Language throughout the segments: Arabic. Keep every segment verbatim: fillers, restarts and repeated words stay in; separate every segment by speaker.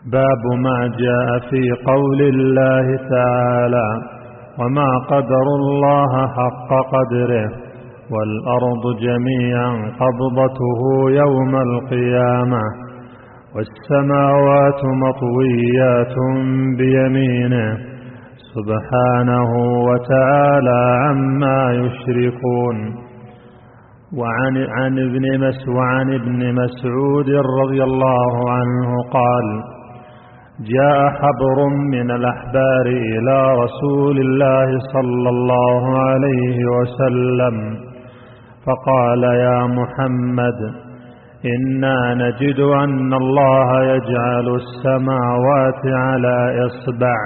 Speaker 1: باب ما جاء في قول الله تعالى: وما قدر الله حق قدره والأرض جميعا قبضته يوم القيامة والسماوات مطويات بيمينه سبحانه وتعالى عما يشركون. وعن, عن, ابن مس وعن ابن مسعود رضي الله عنه قال: جاء حبر من الأحبار إلى رسول الله صلى الله عليه وسلم فقال: يا محمد، إنا نجد أن الله يجعل السماوات على إصبع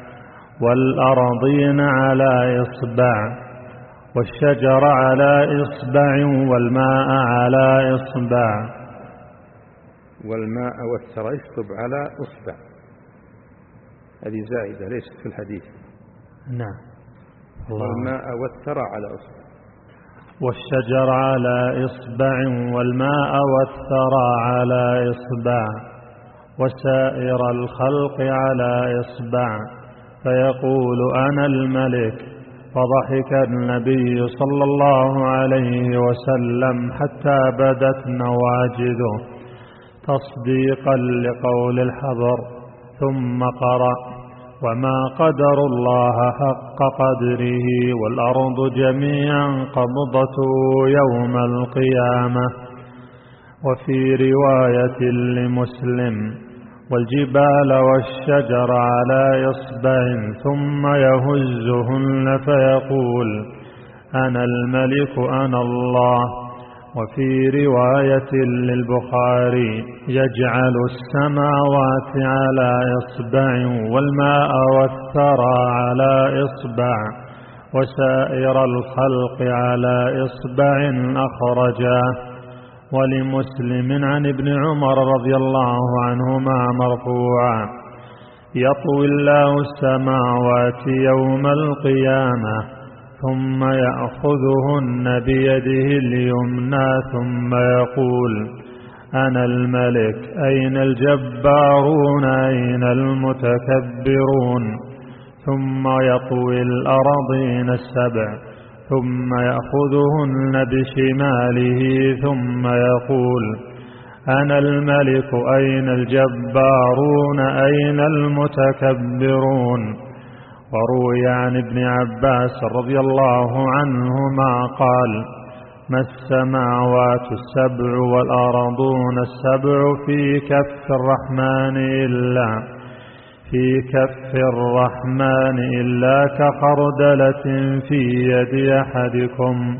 Speaker 1: والأرضين على إصبع والشجر على إصبع والماء على إصبع.
Speaker 2: والماء والثرى يكتب على إصبع، هذه زائدة ليست في الحديث.
Speaker 1: نعم.
Speaker 2: والماء والثرى على إصبع
Speaker 1: والشجر على إصبع والماء والثرى على إصبع وسائر الخلق على إصبع، فيقول: أنا الملك. فضحك النبي صلى الله عليه وسلم حتى بدت نواجذه تصديقا لقول الحبر، ثم قرأ: وما قدر الله حق قدره والأرض جميعا قبضته يوم القيامة. وفي رواية لمسلم: والجبال والشجر على إصبع ثم يهزهن فيقول: أنا الملك أنا الله. وفي رواية للبخاري: يجعل السماوات على إصبع والماء والثرى على إصبع وسائر الخلق على إصبع أخرجاه. ولمسلم عن ابن عمر رضي الله عنهما مرفوعا: يطوي الله السماوات يوم القيامة ثم يأخذهن بيده اليمنى ثم يقول: أنا الملك، أين الجبارون أين المتكبرون. ثم يطوي الأراضين السبع ثم يأخذهن بشماله ثم يقول: أنا الملك، أين الجبارون أين المتكبرون. وروي عن ابن عباس رضي الله عنهما قال: ما السماوات السبع والأرضون السبع في كف الرحمن إلا في كف الرحمن إلا كخردلة في يد أحدكم.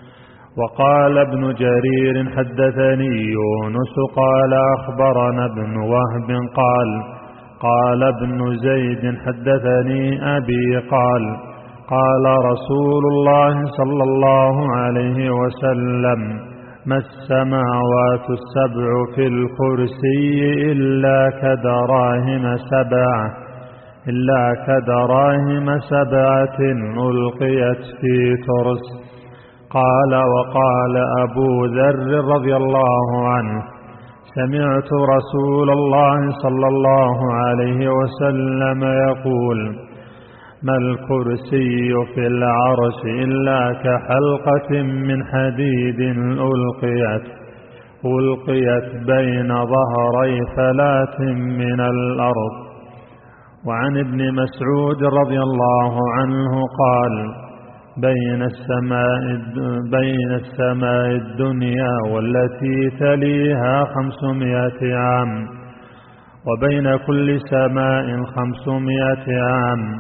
Speaker 1: وقال ابن جرير: حدثني يونس قال أخبرنا ابن وهب قال قال ابن زيد حدثني أبي قال قال رسول الله صلى الله عليه وسلم: ما السماوات السبع في الكرسي إلا كدراهم سبعة إلا كدراهم سبعة ألقيت في ترس. قال: وقال أبو ذر رضي الله عنه: سمعت رسول الله صلى الله عليه وسلم يقول: ما الكرسي في العرش إلا كحلقة من حديد ألقيت ألقيت بين ظهري ثلاث من الأرض. وعن ابن مسعود رضي الله عنه قال: بين السماء بين السماء الدنيا والتي تليها خمسمائة عام، وبين كل سماء خمسمائة عام،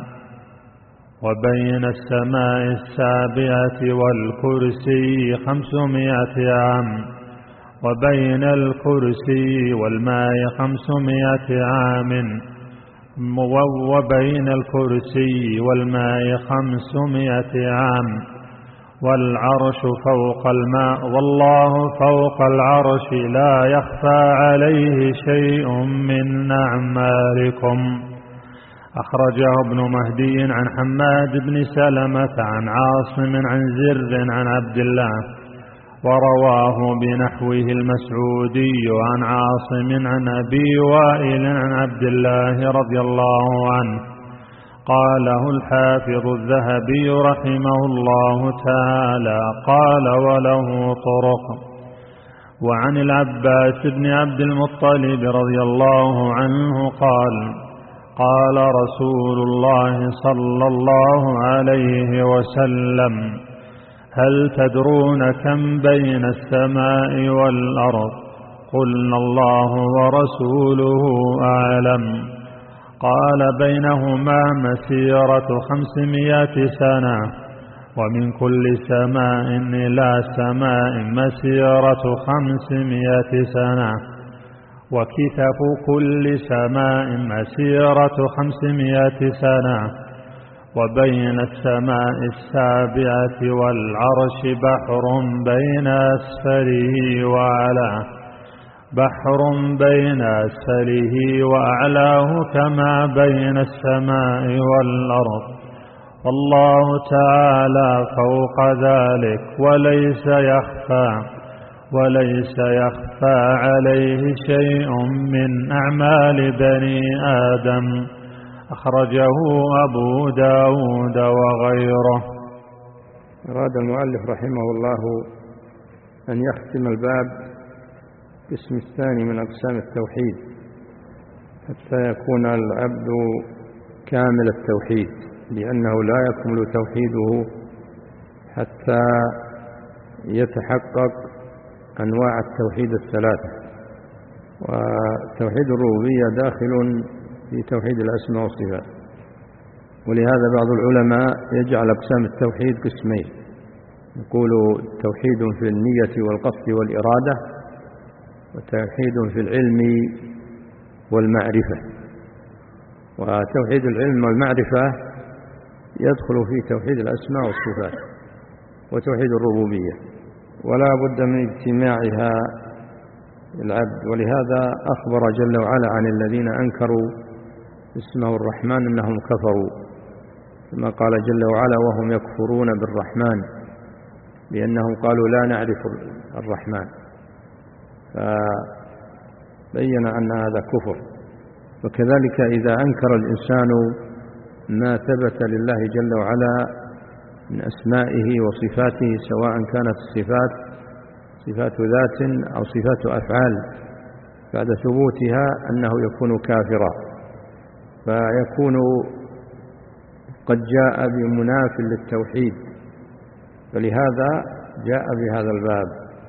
Speaker 1: وبين السماء السابعة والكرسي خمسمائة عام، وبين الكرسي والماء خمسمائة عام، وبين الكرسي والماء خمسمائة عام، والعرش فوق الماء والله فوق العرش لا يخفى عليه شيء من أعمالكم. أخرجه ابن مهدي عن حماد بن سلمة عن عاصم عن زر عن عبد الله ورواه بنحوه المسعودي عن عاصم عن أبي وائل عن عبد الله رضي الله عنه قاله الحافظ الذهبي رحمه الله تعالى قال وله طرق. وعن العباس بن عبد المطلب رضي الله عنه قال قال رسول الله صلى الله عليه وسلم هل تدرون كم بين السماء والأرض؟ قلنا الله ورسوله أعلم. قال بينهما مسيرة خمسمائة سنة ومن كل سماء إلى سماء مسيرة خمسمائة سنة وكتف كل سماء مسيرة خمسمائة سنة وبين السماء السابعة والعرش بحر بين أسفله وأعلاه بحر بين أسفله وأعلاه كما بين السماء والأرض والله تعالى فوق ذلك وليس يخفى وليس يخفى عليه شيء من أعمال بني آدم. أخرجه أبو داود وغيره.
Speaker 2: أراد المؤلف رحمه الله أن يختم الباب باسم الثاني من أقسام التوحيد حتى يكون العبد كامل التوحيد، لأنه لا يكمل توحيده حتى يتحقق أنواع التوحيد الثلاثة. وتوحيد الربوبية داخل في توحيد الأسماء والصفات، ولهذا بعض العلماء يجعل أقسام التوحيد قسمين، يقول توحيد في النية والقصد والإرادة، وتوحيد في العلم والمعرفة. وتوحيد العلم والمعرفة يدخل في توحيد الأسماء والصفات وتوحيد الربوبية، ولا بد من اجتماعها العبد. ولهذا أخبر جل وعلا عن الذين أنكروا اسمه الرحمن أنهم كفروا، كما قال جل وعلا وهم يكفرون بالرحمن لأنهم قالوا لا نعرف الرحمن، فبين أن هذا كفر. وكذلك إذا أنكر الإنسان ما ثبت لله جل وعلا من أسمائه وصفاته، سواء كانت الصفات صفات ذات أو صفات أفعال، بعد ثبوتها أنه يكون كافرا، فيكون قد جاء بمناف للتوحيد، فلهذا جاء بهذا الباب.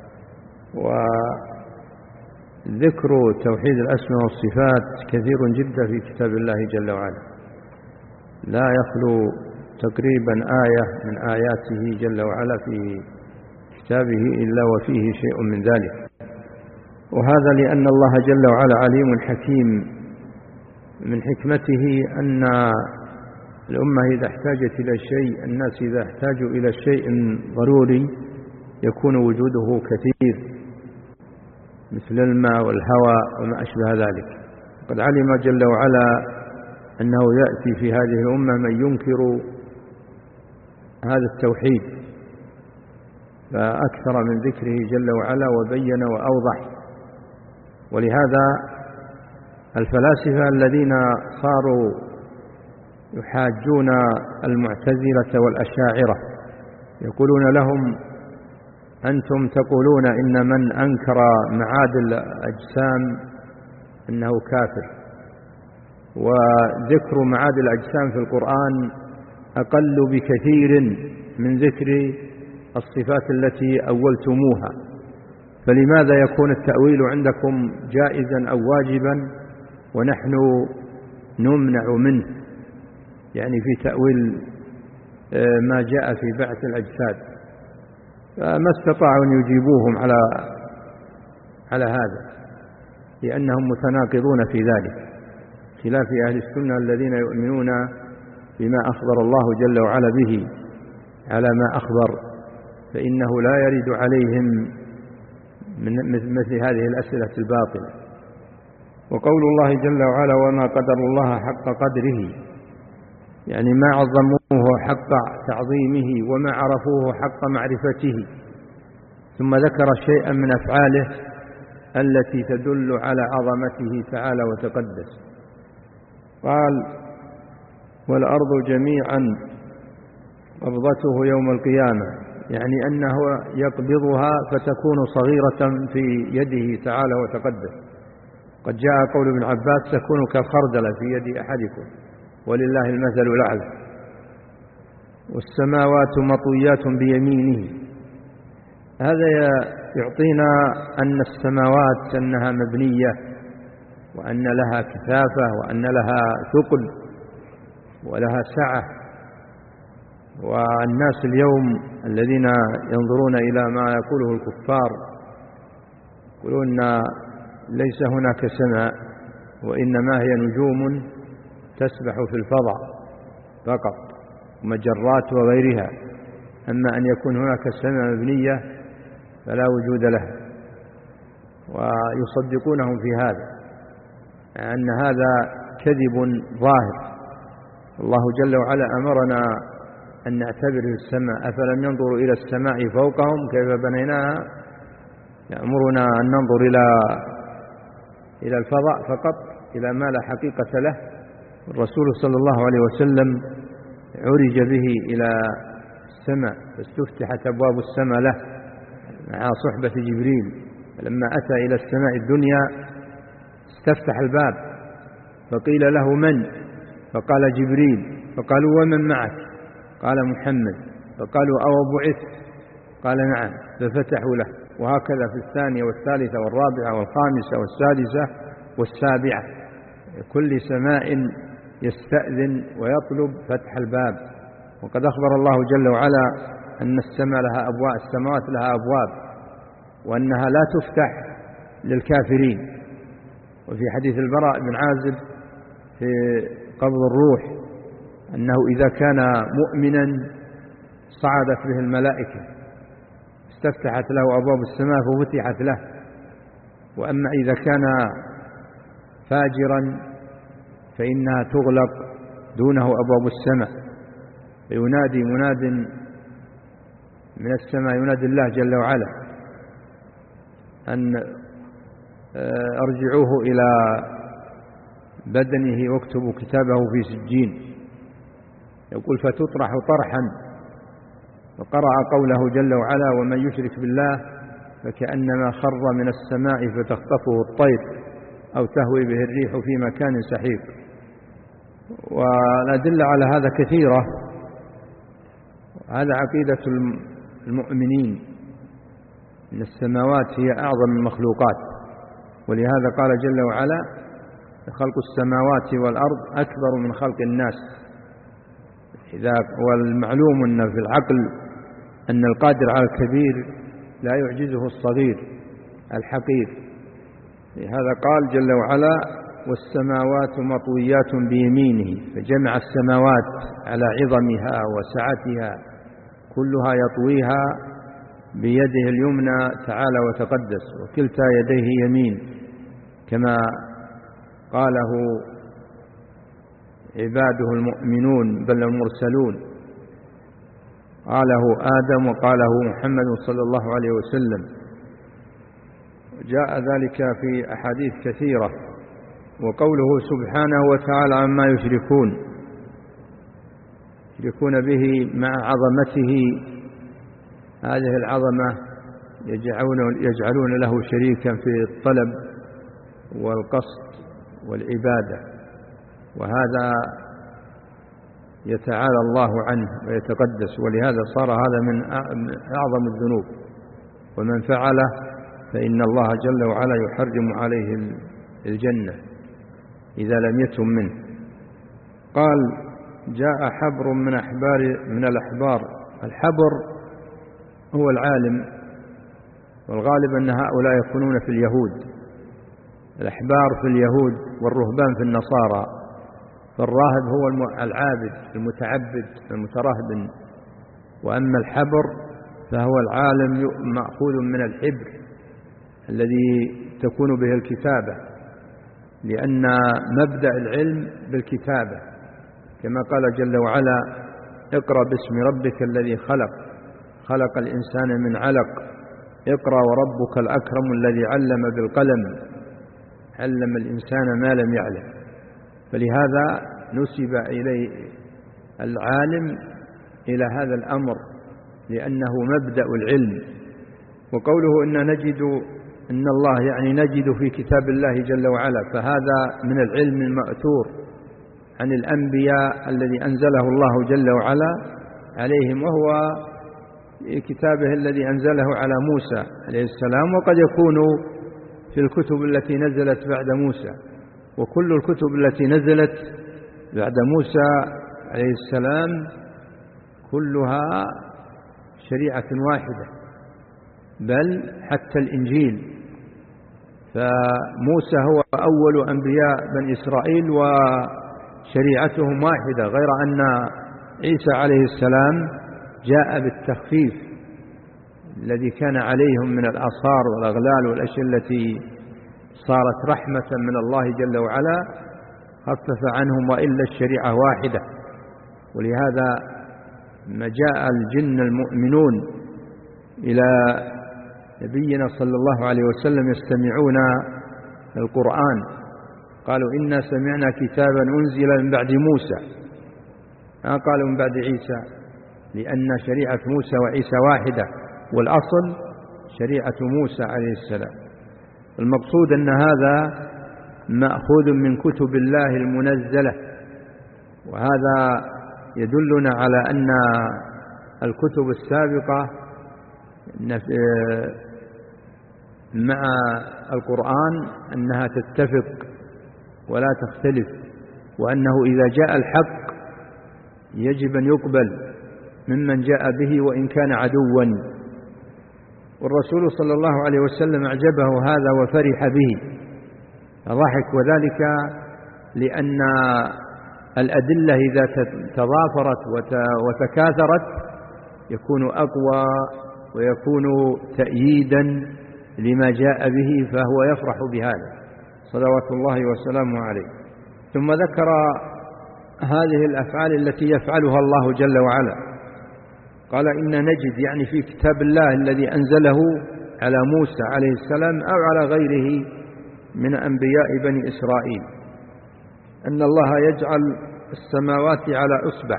Speaker 2: وذكر توحيد الأسماء والصفات كثير جدا في كتاب الله جل وعلا، لا يخلو تقريبا آية من آياته جل وعلا في كتابه إلا وفيه شيء من ذلك. وهذا لأن الله جل وعلا عليم حكيم، من حكمته أن الأمة إذا احتاجت إلى شيء، الناس إذا احتاجوا إلى شيء ضروري يكون وجوده كثير، مثل الماء والهواء وما أشبه ذلك. قد علم جل وعلا أنه يأتي في هذه الأمة من ينكر هذا التوحيد، فأكثر من ذكره جل وعلا وبين وأوضح. ولهذا الفلاسفة الذين صاروا يحاجون المعتزلة والأشاعرة يقولون لهم أنتم تقولون إن من أنكر معاد الأجسام إنه كافر، وذكر معاد الأجسام في القرآن أقل بكثير من ذكر الصفات التي أولتموها، فلماذا يكون التأويل عندكم جائزا أو واجبا ونحن نمنع منه؟ يعني في تأويل ما جاء في بعث الأجساد. فما استطاعوا أن يجيبوهم على على هذا، لأنهم متناقضون في ذلك، خلاف أهل السنة الذين يؤمنون بما أخبر الله جل وعلا به على ما أخبر، فإنه لا يرد عليهم من مثل هذه الأسئلة الباطلة. وقول الله جل وعلا وما قدر الله حق قدره، يعني ما عظموه حق تعظيمه وما عرفوه حق معرفته، ثم ذكر شيئا من أفعاله التي تدل على عظمته تعالى وتقدس. قال: والأرض جميعا قبضته يوم القيامة، يعني أنه يقبضها فتكون صغيرة في يده تعالى وتقدس. قد جاء قول ابن عباس: تكون كالخردلة في يد أحدكم ولله المثل الأعلى. والسماوات مطويات بيمينه، هذا يعطينا أن السماوات أنها مبنية، وأن لها كثافة، وأن لها ثقل، ولها سعة. والناس اليوم الذين ينظرون إلى ما يقوله الكفار يقولون ليس هناك سماء، وإنما هي نجوم تسبح في الفضاء فقط، مجرات وغيرها. أما أن يكون هناك سماء مبنية فلا وجود لها، ويصدقونهم في هذا، أن هذا كذب ظاهر. الله جل وعلا أمرنا أن نعتبر السماء، أفلم ينظروا إلى السماء فوقهم كيف بنيناها، يأمرنا أن ننظر إلى إلى الفضاء فقط، إلى ما لا حقيقة له. الرسول صلى الله عليه وسلم عرج به إلى السماء فاستفتحت أبواب السماء له مع صحبة جبريل. فلما أتى إلى السماء الدنيا استفتح الباب فقيل له: من؟ فقال: جبريل. فقالوا: ومن معك؟ قال: محمد. فقالوا: أو بعثت؟ قال: نعم. ففتحوا له. وهكذا في الثانية والثالثة والرابعة والخامسة والسادسة والسابعة، كل سماء يستأذن ويطلب فتح الباب. وقد أخبر الله جل وعلا أن السماء لها أبواب، السماوات لها أبواب، وأنها لا تفتح للكافرين. وفي حديث البراء بن عازب في قبض الروح أنه إذا كان مؤمنا صعدت به الملائكة، استفتحت له أبواب السماء ففتحت له. وأما إذا كان فاجرا فإنها تغلق دونه أبواب السماء. فينادي مناد من السماء، ينادي الله جل وعلا أن أرجعوه إلى بدنه واكتبوا كتابه في سجين. يقول: فتطرح طرحا. وقرأ قوله جل وعلا: ومن يشرك بالله فكأنما خر من السماء فتخطفه الطير أو تهوي به الريح في مكان سحيق. والأدلة على هذا كثيرة. هذا عقيدة المؤمنين أن السماوات هي أعظم المخلوقات. ولهذا قال جل وعلا: خلق السماوات والأرض أكبر من خلق الناس. إذا والمعلوم أن في العقل أن القادر على الكبير لا يعجزه الصغير الحقير. لهذا قال جل وعلا: والسماوات مطويات بيمينه، فجمع السماوات على عظمها وسعتها كلها يطويها بيده اليمنى تعالى وتقدس، وكلتا يديه يمين، كما قاله عباده المؤمنون بل المرسلون. قاله آدم وقاله محمد صلى الله عليه وسلم. جاء ذلك في أحاديث كثيرة. وقوله سبحانه وتعالى عما يشركون، يشركون به مع عظمته، هذه العظمة يجعلون, يجعلون له شريكا في الطلب والقصد والعبادة، وهذا يتعالى الله عنه ويتقدس. ولهذا صار هذا من أعظم الذنوب، ومن فعله فإن الله جل وعلا يحرم عليه الجنة إذا لم يتم منه. قال: جاء حبر من أحبار من الأحبار. الحبر هو العالم، والغالب أن هؤلاء يكونون في اليهود. الأحبار في اليهود والرهبان في النصارى. فالراهب هو العابد المتعبد المترهبن، وأما الحبر فهو العالم مأخوذ من الحبر الذي تكون به الكتابة، لأن مبدأ العلم بالكتابة، كما قال جل وعلا: اقرأ باسم ربك الذي خلق، خلق الإنسان من علق، اقرأ وربك الأكرم الذي علم بالقلم علم الإنسان ما لم يعلم. فلهذا نسب إليه العالم إلى هذا الأمر لأنه مبدأ العلم. وقوله إن نجد إن الله يعني نجد في كتاب الله جل وعلا، فهذا من العلم المأثور عن الأنبياء الذي أنزله الله جل وعلا عليهم، وهو كتابه الذي أنزله على موسى عليه السلام، وقد يكون في الكتب التي نزلت بعد موسى. وكل الكتب التي نزلت بعد موسى عليه السلام كلها شريعة واحدة، بل حتى الإنجيل، فموسى هو أول أنبياء بني إسرائيل وشريعتهم واحدة، غير أن عيسى عليه السلام جاء بالتخفيف الذي كان عليهم من الآثار والأغلال والأشياء التي صارت رحمة من الله جل وعلا، خفف عنهم، وإلا الشريعة واحدة. ولهذا ما جاء الجن المؤمنون إلى نبينا صلى الله عليه وسلم يستمعون القرآن قالوا إنا سمعنا كتابا أنزل من بعد موسى، ما قالوا من بعد عيسى، لأن شريعة موسى وعيسى واحدة، والأصل شريعة موسى عليه السلام. المقصود أن هذا مأخوذ من كتب الله المنزلة، وهذا يدلنا على أن الكتب السابقة مع القرآن أنها تتفق ولا تختلف، وأنه إذا جاء الحق يجب أن يقبل ممن جاء به وإن كان عدوا. والرسول صلى الله عليه وسلم أعجبه هذا وفرح به ضحك، وذلك لأن الأدلة إذا تضافرت وتكاثرت يكون أقوى ويكون تأييدا لما جاء به، فهو يفرح بهذا صلوات الله وسلامه عليه. ثم ذكر هذه الأفعال التي يفعلها الله جل وعلا، قال إن نجد يعني في كتاب الله الذي أنزله على موسى عليه السلام أو على غيره من أنبياء بني إسرائيل، أن الله يجعل السماوات على أصبع،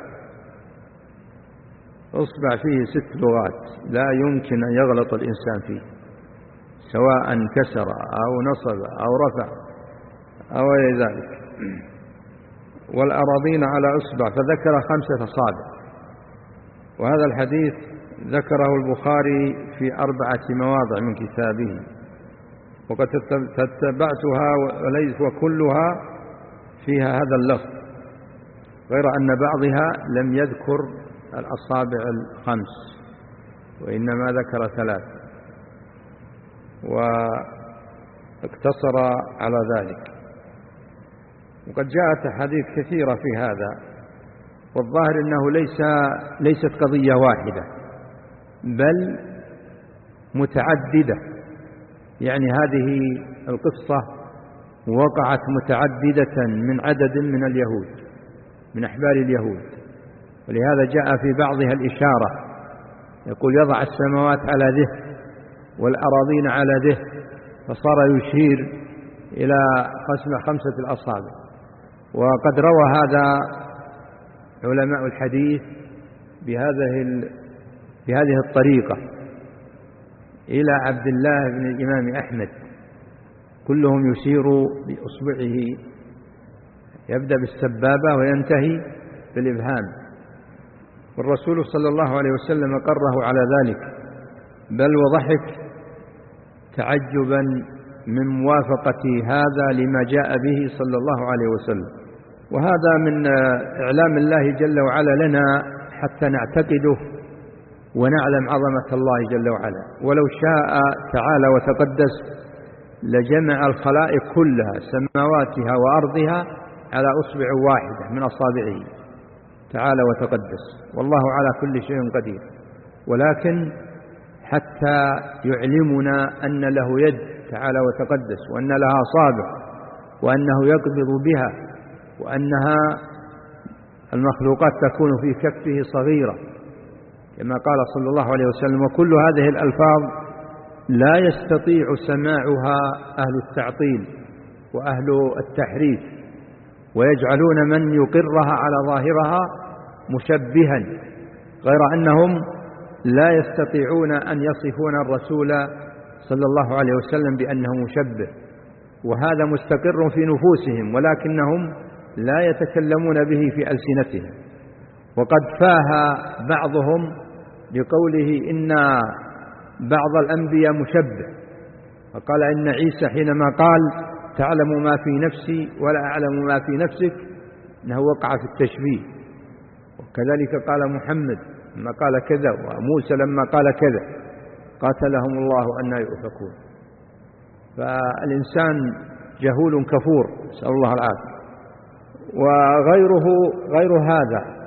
Speaker 2: أصبع فيه ست لغات لا يمكن أن يغلط الإنسان فيه، سواء كسر أو نصب أو رفع أو غير ذلك. والأراضين على أصبع، فذكر خمسة أصابع. وهذا الحديث ذكره البخاري في أربعة مواضع من كتابه، وقد تتبعتها وليس وكلها فيها هذا اللفظ، غير أن بعضها لم يذكر الأصابع الخمس وإنما ذكر ثلاث واقتصر على ذلك. وقد جاءت أحاديث كثيرة في هذا، والظاهر أنه ليس ليست قضية واحدة بل متعددة، يعني هذه القصة وقعت متعددة من عدد من اليهود من أحبار اليهود، ولهذا جاء في بعضها الإشارة، يقول يضع السماوات على ذه والأراضين على ذه، فصار يشير إلى قسم خمسة الأصابع. وقد روى هذا علماء الحديث بهذه بهذه الطريقة إلى عبد الله بن الإمام أحمد، كلهم يشير بإصبعه، يبدأ بالسبابة وينتهي بالإبهام، والرسول صلى الله عليه وسلم قره على ذلك، بل وضحك تعجبا من موافقة هذا لما جاء به صلى الله عليه وسلم. وهذا من إعلام الله جل وعلا لنا حتى نعتقده ونعلم عظمة الله جل وعلا. ولو شاء تعالى وتقدس لجمع الخلائق كلها سماواتها وأرضها على أصبع واحدة من أصابعه تعالى وتقدس، والله على كل شيء قدير. ولكن حتى يعلمنا أن له يد تعالى وتقدس، وأن لها أصابع، وأنه يقبض بها، وأنها المخلوقات تكون في كفه صغيرة كما قال صلى الله عليه وسلم. وكل هذه الألفاظ لا يستطيع سماعها أهل التعطيل وأهل التحريف، ويجعلون من يقرها على ظاهرها مشبها، غير أنهم لا يستطيعون أن يصفون الرسول صلى الله عليه وسلم بأنه مشبه، وهذا مستقر في نفوسهم ولكنهم لا يتكلمون به في ألسنتهم. وقد فاه بعضهم بقوله إن بعض الأنبياء مشبه، فقال إن عيسى حينما قال تعلم ما في نفسي ولا أعلم ما في نفسك أنه وقع في التشبيه، وكذلك قال محمد لما قال كذا، وموسى لما قال كذا، قاتلهم الله أن يؤفكون. فالإنسان جهول كفور، نسأل الله العافية. وغيره غير هذا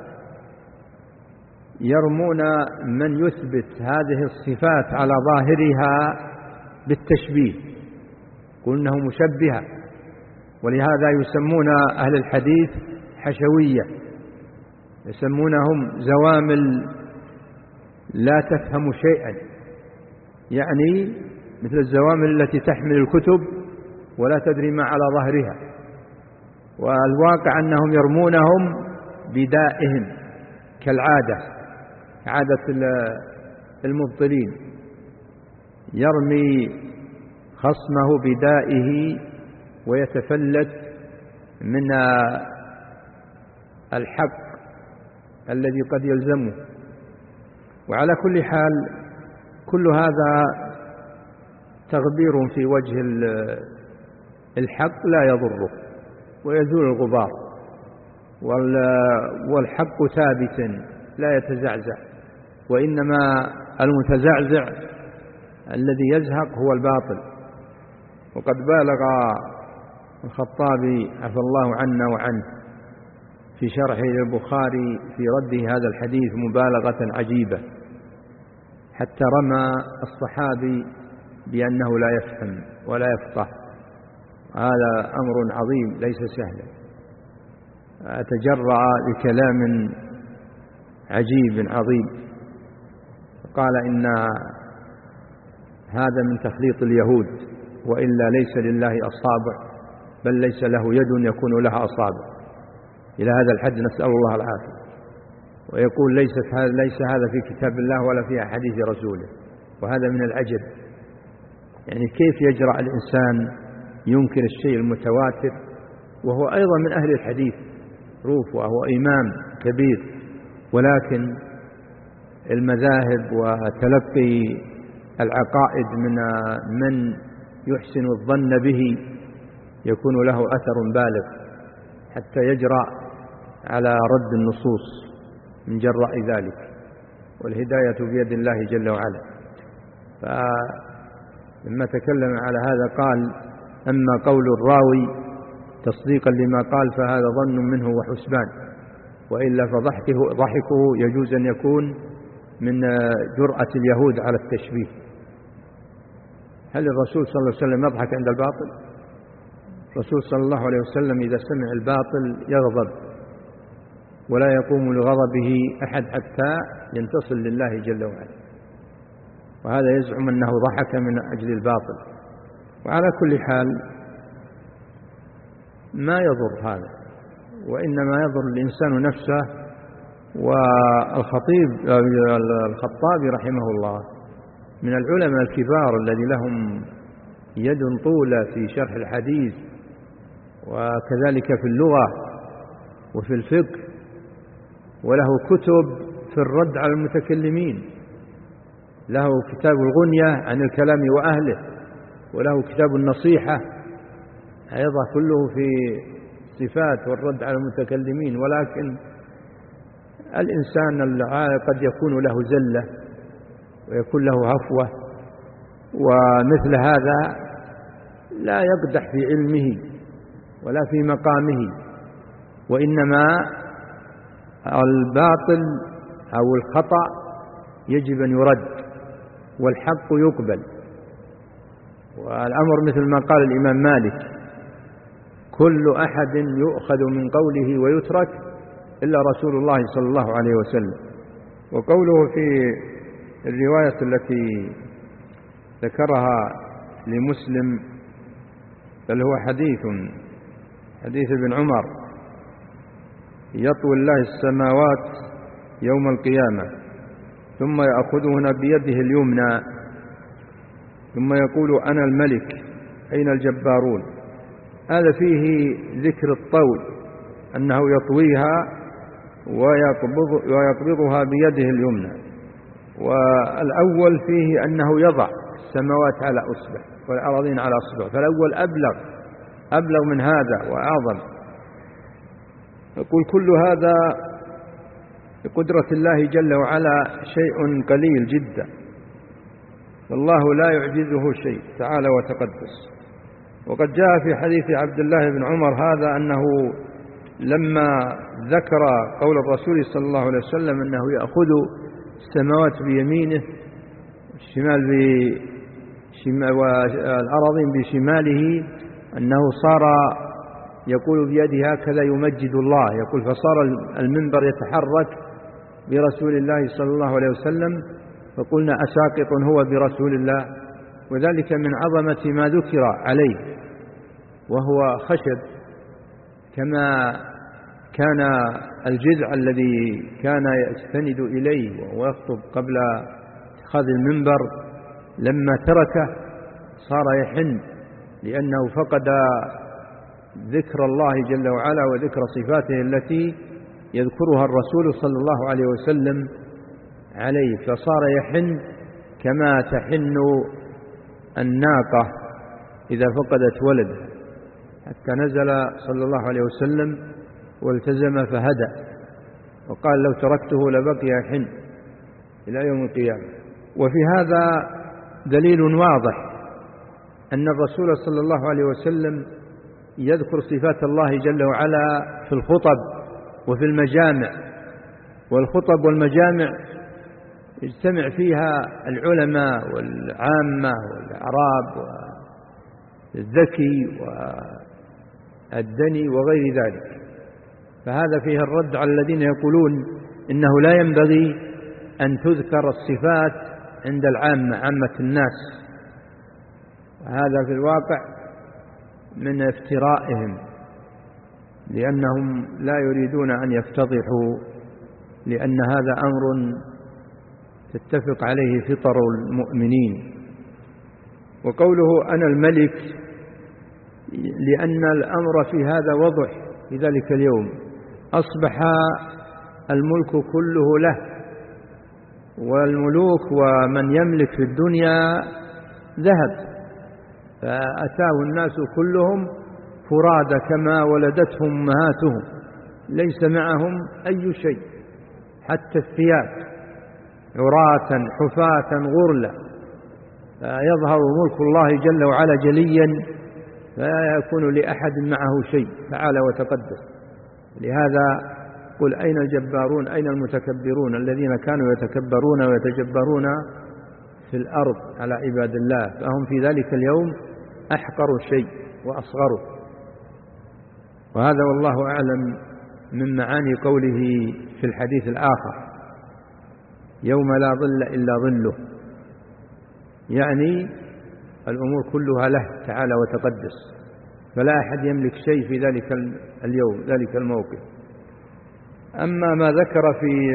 Speaker 2: يرمون من يثبت هذه الصفات على ظاهرها بالتشبيه، قلنه مشبهة، ولهذا يسمون أهل الحديث حشوية، يسمونهم زوامل لا تفهم شيئا، يعني مثل الزوامل التي تحمل الكتب ولا تدري ما على ظهرها. والواقع أنهم يرمونهم بدائهم كالعادة، عادة المبطلين، يرمي خصمه بدائه ويتفلت من الحق الذي قد يلزمه. وعلى كل حال كل هذا تغبير في وجه الحق لا يضره ويزول الغبار، والحق ثابت لا يتزعزع، وإنما المتزعزع الذي يزهق هو الباطل. وقد بالغ الخطابي عفى الله عنا وعنه في شرحه للبخاري في رده هذا الحديث مبالغة عجيبة، حتى رمى الصحابي بأنه لا يفهم ولا يفقه. هذا أمر عظيم ليس سهلا، تجرأ لكلام عجيب عظيم، قال إن هذا من تخليط اليهود، وإلا ليس لله أصابع، بل ليس له يد يكون لها أصابع، إلى هذا الحد نسأل الله العافية. ويقول ليست هذا ليس هذا في كتاب الله ولا في أحاديث رسوله، وهذا من العجب. يعني كيف يجرأ الإنسان ينكر الشيء المتواتر وهو أيضا من أهل الحديث روف، وهو إمام كبير، ولكن المذاهب وتلقي العقائد من من يحسن الظن به يكون له أثر بالغ، حتى يجرأ على رد النصوص من جراء ذلك، والهداية بيد الله جل وعلا. فلما تكلم على هذا قال: أما قول الراوي تصديقا لما قال فهذا ظن منه وحسبان، وإلا فضحكه ضحكه يجوز أن يكون من جرأة اليهود على التشبيه. هل الرسول صلى الله عليه وسلم يضحك عند الباطل؟ الرسول صلى الله عليه وسلم إذا سمع الباطل يغضب، ولا يقوم لغضبه أحد حتى ينتصر لله جل وعلا، وهذا يزعم أنه ضحك من أجل الباطل. وعلى كل حال ما يضر هذا، وإنما يضر الإنسان نفسه. والخطيب الخطابي رحمه الله من العلماء الكبار الذي لهم يد طولة في شرح الحديث، وكذلك في اللغة وفي الفقه، وله كتب في الرد على المتكلمين، له كتاب الغنية عن الكلام وأهله، وله كتاب النصيحة أيضا كله في صفات والرد على المتكلمين. ولكن الإنسان العاقل قد يكون له زلة ويكون له هفوة، ومثل هذا لا يقدح في علمه ولا في مقامه، وإنما الباطل أو الخطأ يجب أن يرد والحق يقبل. والأمر مثل ما قال الإمام مالك: كل أحد يؤخذ من قوله ويترك إلا رسول الله صلى الله عليه وسلم. وقوله في الرواية التي ذكرها لمسلم، بل هو حديث حديث ابن عمر: يطوي الله السماوات يوم القيامة ثم يأخذهن بيده اليمنى ثم يقول: أنا الملك أين الجبارون. هذا فيه ذكر الطوي، أنه يطويها ويقبض ويقبضها بيده اليمنى. والأول فيه أنه يضع السماوات على أصبع والأراضين على أصبع، فالأول أبلغ أبلغ من هذا وأعظم. يقول: كل هذا بقدرة الله جل وعلا شيء قليل جدا، والله لا يعجزه شيء تعالى وتقدس. وقد جاء في حديث عبد الله بن عمر هذا أنه لما ذكر قول الرسول صلى الله عليه وسلم أنه يأخذ السماوات بيمينه الشمال والأراضين بشماله، أنه صار يقول بيده هكذا يمجد الله، يقول: فصار المنبر يتحرك برسول الله صلى الله عليه وسلم، فقلنا: أساقط هو برسول الله؟ وذلك من عظمة ما ذكر عليه، وهو خشب، كما كان الجذع الذي كان يستند إليه وهو يخطب قبل اتخاذ المنبر، لما تركه صار يحن، لأنه فقد ذكر الله جل وعلا وذكر صفاته التي يذكرها الرسول صلى الله عليه وسلم عليه، فصار يحن كما تحن الناقة إذا فقدت ولدها، حتى نزل صلى الله عليه وسلم والتزم فهدى، وقال: لو تركته لبقي يحن إلى يوم القيامة. وفي هذا دليل واضح أن الرسول صلى الله عليه وسلم يذكر صفات الله جل وعلا في الخطب وفي المجامع، والخطب والمجامع يجتمع فيها العلماء والعامة والأعراب والذكي والدني وغير ذلك، فهذا فيه الرد على الذين يقولون إنه لا ينبغي أن تذكر الصفات عند العامة عامة الناس، وهذا في الواقع من افترائهم، لأنهم لا يريدون أن يفتضحوا، لأن هذا أمر تتفق عليه فطر المؤمنين. وقوله: أنا الملك، لأن الأمر في هذا وضح في ذلك اليوم، أصبح الملك كله له، والملوك ومن يملك في الدنيا ذهب، فأتاه الناس كلهم فرادى كما ولدتهم أمهاتهم، ليس معهم أي شيء، حتى الثياب، عراة حفاة غرلا، فيظهر ملك الله جل وعلا جليا، فلا يكون لأحد معه شيء تعالى وتقدس. لهذا قل: أين الجبارون أين المتكبرون الذين كانوا يتكبرون ويتجبرون في الأرض على عباد الله، فهم في ذلك اليوم أحقر شيء وأصغره. وهذا والله أعلم من معاني قوله في الحديث الآخر: يوم لا ظل إلا ظله، يعني الأمور كلها له تعالى وتقدس، فلا أحد يملك شيء في ذلك اليوم ذلك الموقف. أما ما ذكر في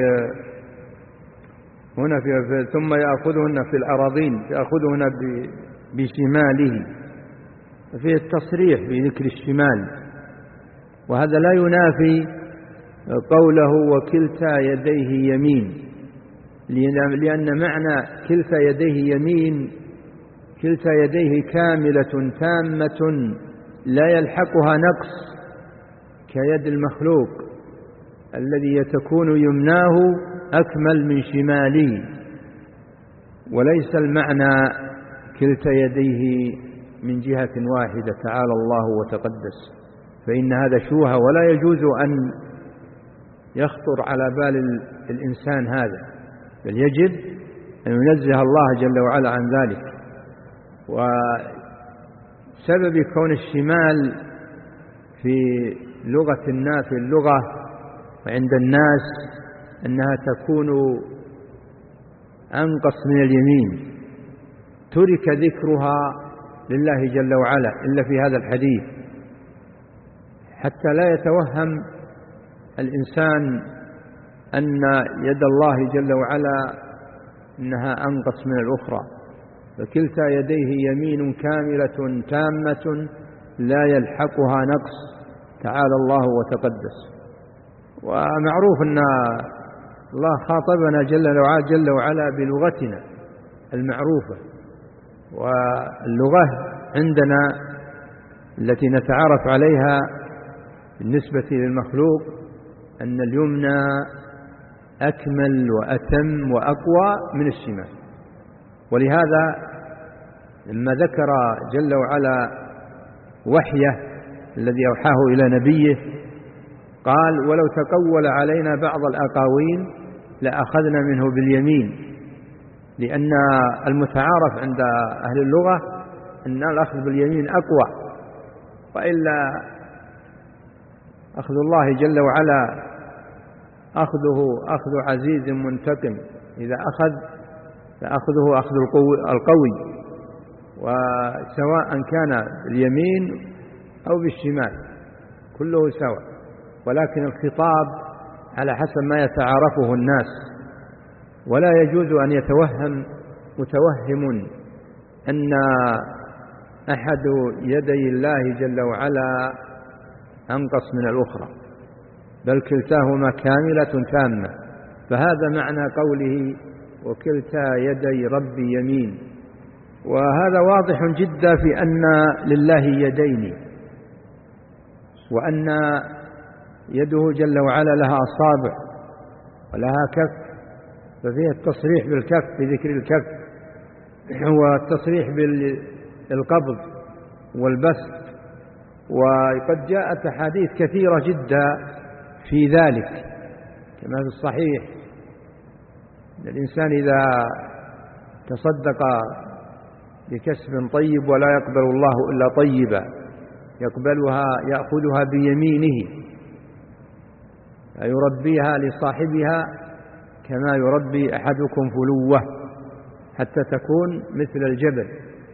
Speaker 2: هنا في ثم يأخذهن في الأراضين، يأخذهن بشماله، فيه التصريح بذكر الشمال، وهذا لا ينافي قوله: وكلتا يديه يمين، لأن معنى كلتا يديه يمين، كلتا يديه كاملة تامة لا يلحقها نقص كيد المخلوق الذي يتكون يمناه أكمل من شماله، وليس المعنى كلتا يديه من جهة واحدة تعالى الله وتقدس، فإن هذا شوهة ولا يجوز أن يخطر على بال الإنسان هذا، بل يجب أن ينزه الله جل وعلا عن ذلك. وسبب كون الشمال في لغة الناس في اللغة وعند الناس أنها تكون أنقص من اليمين، ترك ذكرها لله جل وعلا إلا في هذا الحديث، حتى لا يتوهم الإنسان أن يد الله جل وعلا إنها أنقص من الأخرى، فكلتا يديه يمين كاملة تامة لا يلحقها نقص، تعالى الله وتقدس. ومعروف أن الله خاطبنا جل وعلا, جل وعلا بلغتنا المعروفة، واللغة عندنا التي نتعارف عليها بالنسبة للمخلوق أن اليمنى أكمل وأتم وأقوى من الشمال. ولهذا لما ذكر جل وعلا وحيه الذي أوحاه إلى نبيه قال: ولو تقول علينا بعض الأقاويل لأخذنا منه باليمين، لأن المتعارف عند أهل اللغة أن الأخذ باليمين أقوى، وإلا أخذ الله جل وعلا أخذه أخذ عزيز منتقم، إذا أخذ فأخذه أخذ القوي، وسواء كان باليمين أو بالشمال كله سواء، ولكن الخطاب على حسب ما يتعارفه الناس. ولا يجوز أن يتوهم متوهم أن أحد يدي الله جل وعلا أنقص من الأخرى، بل كلتاهما كاملة تامة. فهذا معنى قوله: وكلتا يدي ربي يمين. وهذا واضح جدا في أن لله يدين، وأن يده جل وعلا لها أصابع ولها كف، ففيه التصريح بالكف بذكر الكف، والتصريح بالقبض والبسط. وقد جاءت أحاديث كثيرة جدا في ذلك، كما في الصحيح أن الإنسان إذا تصدق بكسب طيب ولا يقبل الله إلا طيبا يقبلها يأخذها بيمينه فيربيها لصاحبها كما يربي أحدكم فلوه حتى تكون مثل الجبل.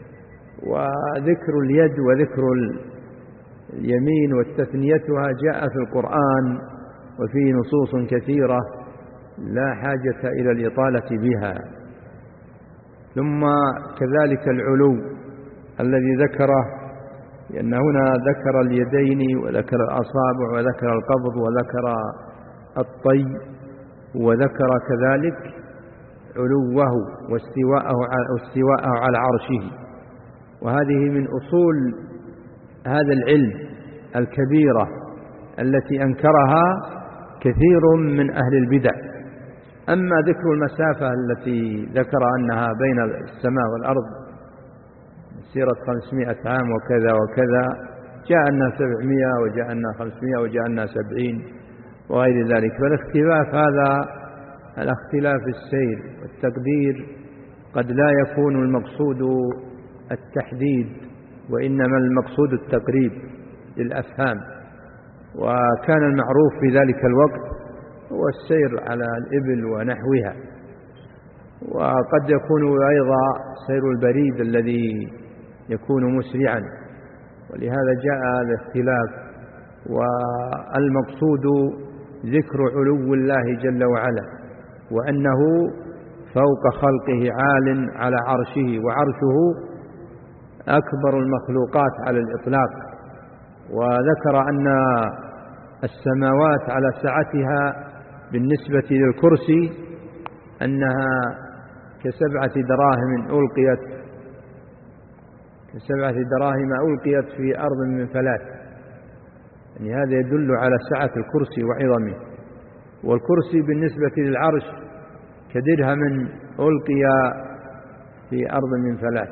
Speaker 2: وذكر اليد وذكر اليمين وتثنيتها جاء في القرآن وفي نصوص كثيرة لا حاجة إلى الإطالة بها. ثم كذلك العلو الذي ذكره، لأن هنا ذكر اليدين وذكر الأصابع وذكر القبض وذكر الطي وذكر كذلك علوه واستواءه على عرشه. وهذه من أصول هذا العلم الكبيرة التي أنكرها كثير من أهل البدع. أما ذكر المسافة التي ذكر أنها بين السماء والأرض مسيرة خمسمائة عام وكذا وكذا، جاء أنها سبعمائة وجاء أنها خمسمائة وجاء أنها سبعين وغير ذلك. فالاختلاف هذا الاختلاف السير والتقدير قد لا يكون المقصود التحديد، وإنما المقصود التقريب للأفهام. وكان المعروف في ذلك الوقت هو السير على الإبل ونحوها، وقد يكون أيضا سير البريد الذي يكون مسرعا، ولهذا جاء الاختلاف. والمقصود ذكر علو الله جل وعلا، وأنه فوق خلقه عال على عرشه، وعرشه أكبر المخلوقات على الإطلاق. وذكر أن السماوات على سعتها بالنسبة للكرسي أنها كسبعة دراهم ألقيت كسبعة دراهم ألقيت في أرض من فلات، يعني هذا يدل على سعة الكرسي وعظمه. والكرسي بالنسبة للعرش كدرهم ألقي في أرض من فلات.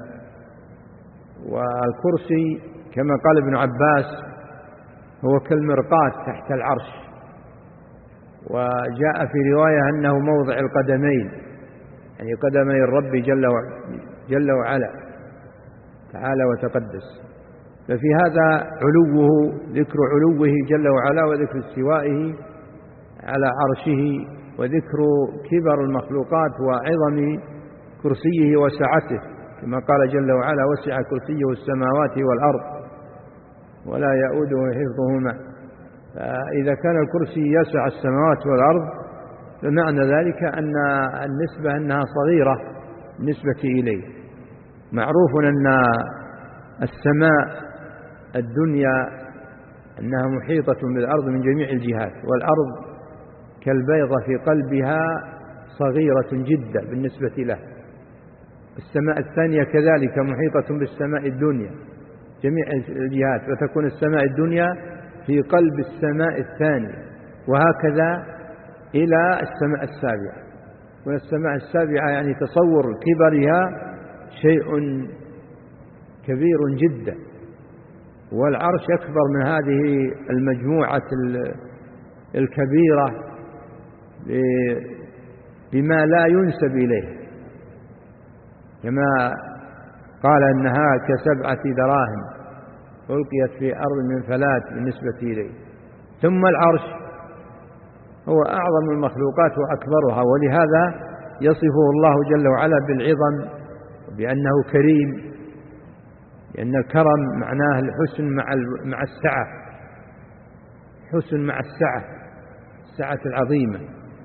Speaker 2: والكرسي كما قال ابن عباس هو كالمرقاة تحت العرش. وجاء في رواية أنه موضع القدمين، يعني قدمي الرب جل جل وعلا تعالى وتقدس. ففي هذا علوه، ذكر علوه جل وعلا، وذكر استوائه على عرشه، وذكر كبر المخلوقات وعظم كرسيه وسعته. كما قال جل وعلا وسع كرسيه السماوات والأرض ولا يؤوده حفظهما. فإذا كان الكرسي يسع السماوات والأرض فمعنى ذلك أن النسبة أنها صغيرة بالنسبة إليه. معروف أن السماء الدنيا أنها محيطة بالأرض من جميع الجهات، والأرض كالبيضة في قلبها صغيرة جدا بالنسبة له. السماء الثانية كذلك محيطة بالسماء الدنيا جميع الجهات، وتكون السماء الدنيا في قلب السماء الثانية، وهكذا إلى السماء السابعة. والسماء السابعة يعني تصور كبرها شيء كبير جدا، والعرش أكبر من هذه المجموعة الكبيرة بما لا ينسب إليه، كما قال أنها كسبعة دراهم ألقيت في أرض من فلات بالنسبة إليه. ثم العرش هو أعظم المخلوقات وأكبرها، ولهذا يصفه الله جل وعلا بالعظم بأنه كريم، لأن الكرم معناه الحسن مع السعة، حسن مع السعة، السعة العظيمة.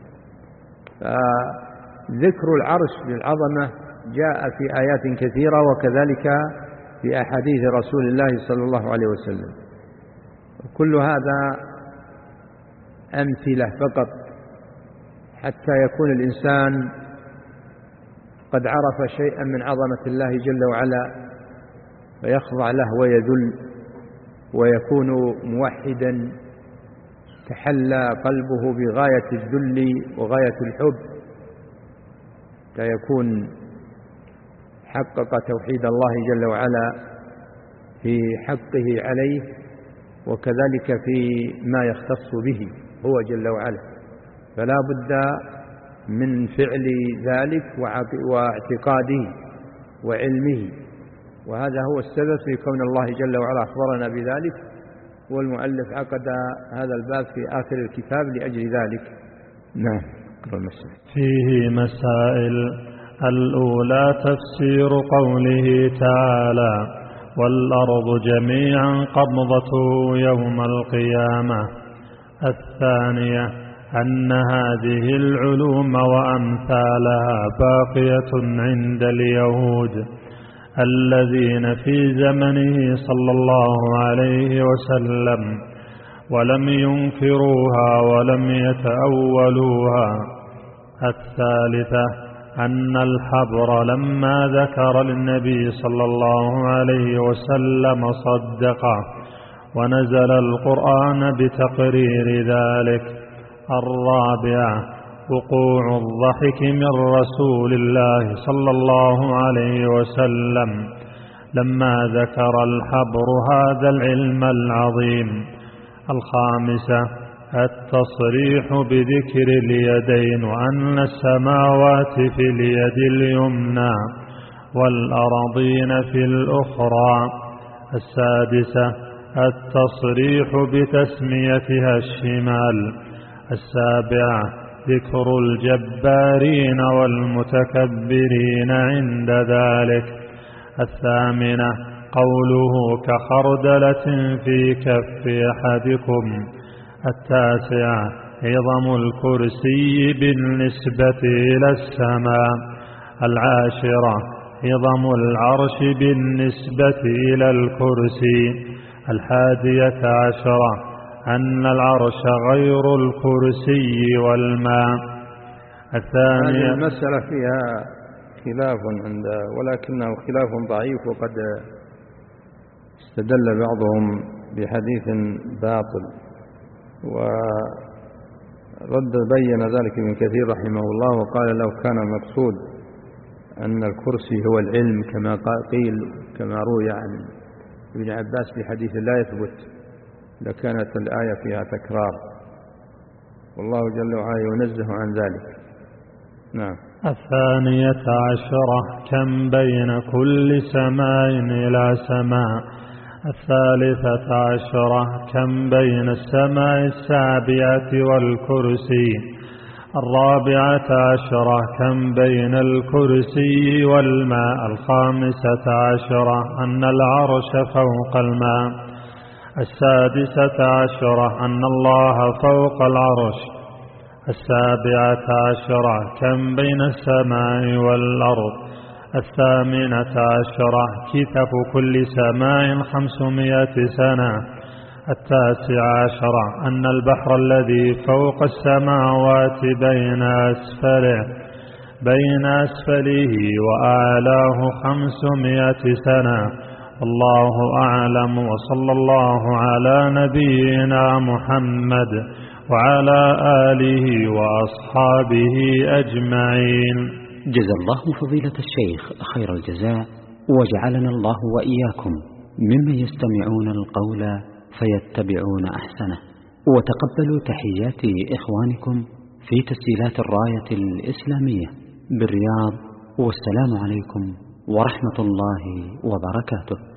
Speaker 2: فذكر العرش بالعظمة جاء في آيات كثيرة، وكذلك في أحاديث رسول الله صلى الله عليه وسلم. كل هذا أمثلة فقط حتى يكون الإنسان قد عرف شيئا من عظمة الله جل وعلا فيخضع له ويذل ويكون موحدا، تحلى قلبه بغاية الذل وغاية الحب، فيكون حقق توحيد الله جل وعلا في حقه عليه، وكذلك في ما يختص به هو جل وعلا. فلا بد من فعل ذلك واعتقاده وعلمه، وهذا هو السبب في كون الله جل وعلا أخبرنا بذلك، والمؤلف عقد هذا الباب في آخر الكتاب لأجل ذلك. نعم.
Speaker 1: فيه مسائل. الأولى تفسير قوله تعالى والأرض جميعا قبضته يوم القيامة. الثانية أن هذه العلوم وأمثالها باقية عند اليهود الذين في زمنه صلى الله عليه وسلم، ولم ينكروها ولم يتأولوها. الثالثة أن الحبر لما ذكر للنبي صلى الله عليه وسلم صدقه، ونزل القرآن بتقرير ذلك. الرابعة وقوع الضحك من رسول الله صلى الله عليه وسلم لما ذكر الحبر هذا العلم العظيم. الخامسة التصريح بذكر اليدين وأن السماوات في اليد اليمنى والأرضين في الأخرى. السادسة التصريح بتسميتها الشمال. السابعة ذكر الجبارين والمتكبرين عند ذلك. الثامنة قوله كخردلة في كف أحدكم. التاسعة عظم الكرسي بالنسبة إلى السماء. العاشرة عظم العرش بالنسبة إلى الكرسي. الحادية عشرة أن العرش غير الكرسي والماء. الثانية
Speaker 2: هذه المسألة فيها خلاف عند ولكنه خلاف ضعيف، وقد استدل بعضهم بحديث باطل، ورد بين ذلك ابن كثير رحمه الله، وقال لو كان المقصود أن الكرسي هو العلم كما قيل كما روي عن ابن عباس في حديث لا يثبت لكانت الآية فيها تكرار، والله جل وعلا ينزه عن ذلك. نعم.
Speaker 1: الثانية عشرة كم بين كل سماء إلى سماء. الثالثة عشرة كم بين السماء السابعة والكرسي. الرابعة عشرة كم بين الكرسي والماء. الخامسة عشرة أن العرش فوق الماء. السادسة عشرة أن الله فوق العرش. السابعة عشرة كم بين السماء والأرض. الثامنة عشرة كتف كل سماء خمسمائة سنة. التاسعة عشرة أن البحر الذي فوق السماوات بين أسفله بين أسفله وأعلاه خمسمائة سنة. الله أعلم، وصلى الله على نبينا محمد وعلى آله وأصحابه أجمعين.
Speaker 3: جزا الله فضيلة الشيخ خير الجزاء، وجعلنا الله وإياكم ممن يستمعون القول فيتبعون أحسنه. وتقبلوا تحيات إخوانكم في تسجيلات الراية الإسلامية بالرياض، والسلام عليكم ورحمة الله وبركاته.